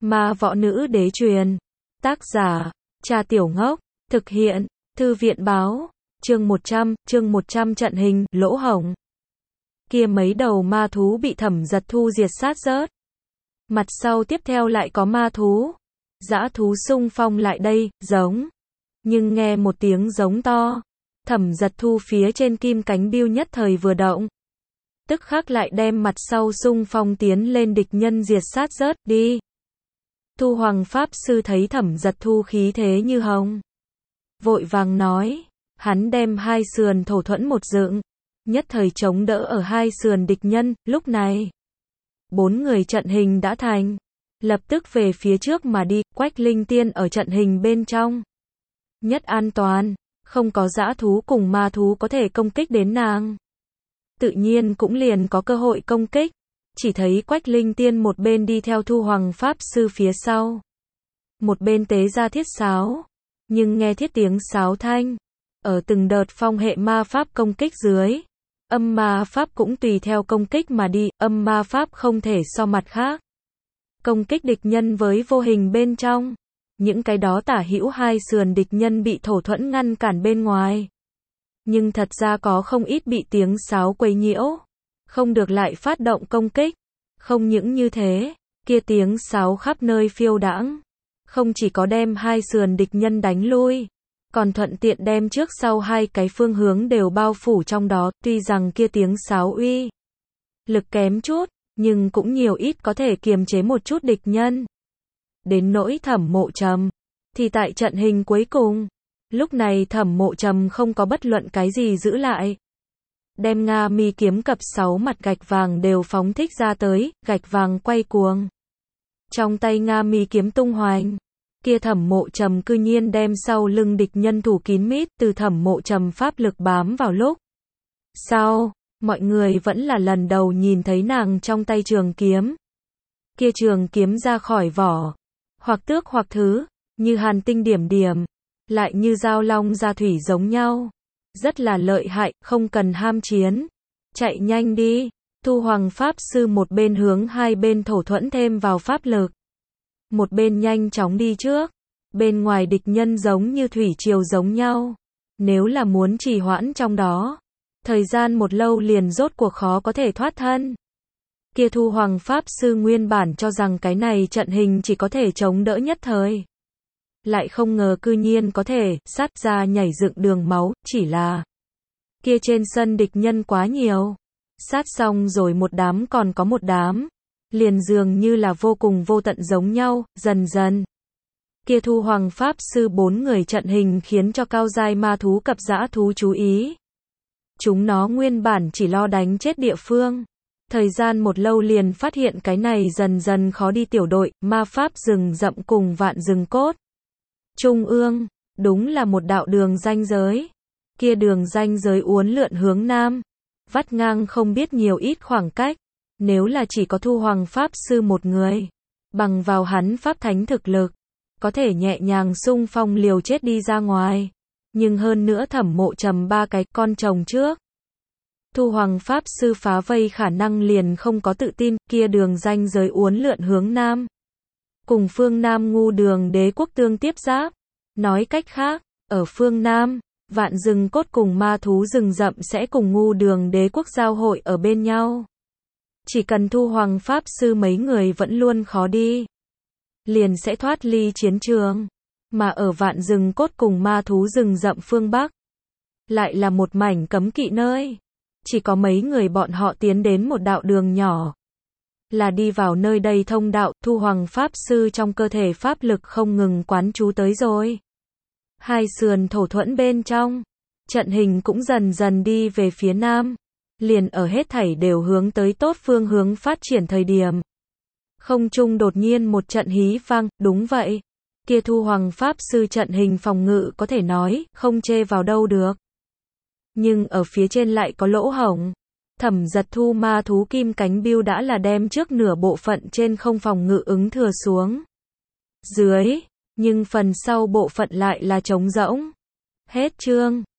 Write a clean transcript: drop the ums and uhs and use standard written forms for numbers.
Ma võ nữ đế truyền. Tác giả, Trà Tiểu Ngốc. Thực hiện, Thư viện báo. Chương 100 trận hình, lỗ hổng. Kia mấy đầu ma thú bị Thẩm Giật Thu diệt sát rớt. Mặt sau tiếp theo lại có ma thú. Dã thú xung phong lại đây, giống. Nhưng nghe một tiếng giống to. Thẩm Giật Thu phía trên kim cánh biêu nhất thời vừa động. Tức khắc lại đem mặt sau xung phong tiến lên địch nhân diệt sát rớt đi. Thu Hoàng Pháp Sư thấy Thẩm Giật Thu khí thế như hồng. Vội vàng nói. Hắn đem hai sườn thổ thuẫn một dựng. Nhất thời chống đỡ ở hai sườn địch nhân, lúc này. 4 người trận hình đã thành. Lập tức về phía trước mà đi, Quách Linh Tiên ở trận hình bên trong. Nhất an toàn, không có dã thú cùng ma thú có thể công kích đến nàng. Tự nhiên cũng liền có cơ hội công kích. Chỉ thấy Quách Linh Tiên một bên đi theo Thu Hoàng Pháp Sư phía sau. Một bên tế ra thiết sáo. Nhưng nghe thiết tiếng sáo thanh. Ở từng đợt phong hệ ma pháp công kích dưới. Âm ma pháp cũng tùy theo công kích mà đi, âm ma pháp không thể so mặt khác. Công kích địch nhân với vô hình bên trong. Những cái đó tả hữu hai sườn địch nhân bị thổ thuẫn ngăn cản bên ngoài. Nhưng thật ra có không ít bị tiếng sáo quấy nhiễu. Không được lại phát động công kích. Không những như thế, kia tiếng sáo khắp nơi phiêu đãng. Không chỉ có đem hai sườn địch nhân đánh lui. Còn thuận tiện đem trước sau hai cái phương hướng đều bao phủ trong đó, tuy rằng kia tiếng sáo uy lực kém chút, nhưng cũng nhiều ít có thể kiềm chế một chút địch nhân. Đến nỗi Thẩm Mộ Trầm, thì tại trận hình cuối cùng, lúc này Thẩm Mộ Trầm không có bất luận cái gì giữ lại. Đem Nga Mi kiếm cập 6 mặt gạch vàng đều phóng thích ra tới, gạch vàng quay cuồng. Trong tay Nga Mi kiếm tung hoành. Kia Thẩm Mộ Trầm cư nhiên đem sau lưng địch nhân thủ kín mít, từ Thẩm Mộ Trầm pháp lực bám vào lúc. Sau, mọi người vẫn là lần đầu nhìn thấy nàng trong tay trường kiếm. Kia trường kiếm ra khỏi vỏ, hoặc tước hoặc thứ, như hàn tinh điểm điểm, lại như dao long ra thủy giống nhau. Rất là lợi hại, không cần ham chiến. Chạy nhanh đi. Thu Hoàng Pháp Sư một bên hướng hai bên thổ thuẫn thêm vào pháp lực. Một bên nhanh chóng đi trước. Bên ngoài địch nhân giống như thủy triều giống nhau. Nếu là muốn trì hoãn trong đó, thời gian một lâu liền rốt cuộc khó có thể thoát thân. Kia Thu Hoàng Pháp Sư nguyên bản cho rằng cái này trận hình chỉ có thể chống đỡ nhất thời. Lại không ngờ cư nhiên có thể sát ra nhảy dựng đường máu, chỉ là kia trên sân địch nhân quá nhiều. Sát xong rồi một đám còn có một đám. Liền dường như là vô cùng vô tận giống nhau, dần dần. Kia Thu Hoàng Pháp Sư 4 người trận hình khiến cho cao giai ma thú cập dã thú chú ý. Chúng nó nguyên bản chỉ lo đánh chết địa phương. Thời gian một lâu liền phát hiện cái này dần dần khó đi tiểu đội, ma pháp rừng rậm cùng vạn rừng cốt. Trung ương, đúng là một đạo đường ranh giới. Kia đường ranh giới uốn lượn hướng nam. Vắt ngang không biết nhiều ít khoảng cách. Nếu là chỉ có Thu Hoàng Pháp Sư một người, bằng vào hắn pháp thánh thực lực, có thể nhẹ nhàng xung phong liều chết đi ra ngoài. Nhưng hơn nữa Thẩm Mộ Trầm 3 cái con chồng trước. Thu Hoàng Pháp Sư phá vây khả năng liền không có tự tin, kia đường ranh giới uốn lượn hướng nam. Cùng phương Nam Ngu Đường Đế quốc tương tiếp giáp. Nói cách khác, ở phương Nam, vạn rừng cốt cùng ma thú rừng rậm sẽ cùng Ngu Đường Đế quốc giao hội ở bên nhau. Chỉ cần Thu Hoàng Pháp Sư mấy người vẫn luôn khó đi, liền sẽ thoát ly chiến trường. Mà ở vạn rừng cốt cùng ma thú rừng rậm phương Bắc, lại là một mảnh cấm kỵ nơi. Chỉ có mấy người bọn họ tiến đến một đạo đường nhỏ. Là đi vào nơi đây thông đạo, Thu Hoàng Pháp Sư trong cơ thể pháp lực không ngừng quán chú tới rồi. Hai sườn thổ thuẫn bên trong, trận hình cũng dần dần đi về phía nam. Liền ở hết thảy đều hướng tới tốt phương hướng phát triển thời điểm. Không trung đột nhiên một trận hí vang, đúng vậy. Kia Thu Hoàng Pháp Sư trận hình phòng ngự có thể nói, không chê vào đâu được. Nhưng ở phía trên lại có lỗ hổng. Thẩm Giật Thu ma thú kim cánh biêu đã là đem trước nửa bộ phận trên không phòng ngự ứng thừa xuống dưới, nhưng phần sau bộ phận lại là trống rỗng. Hết chương.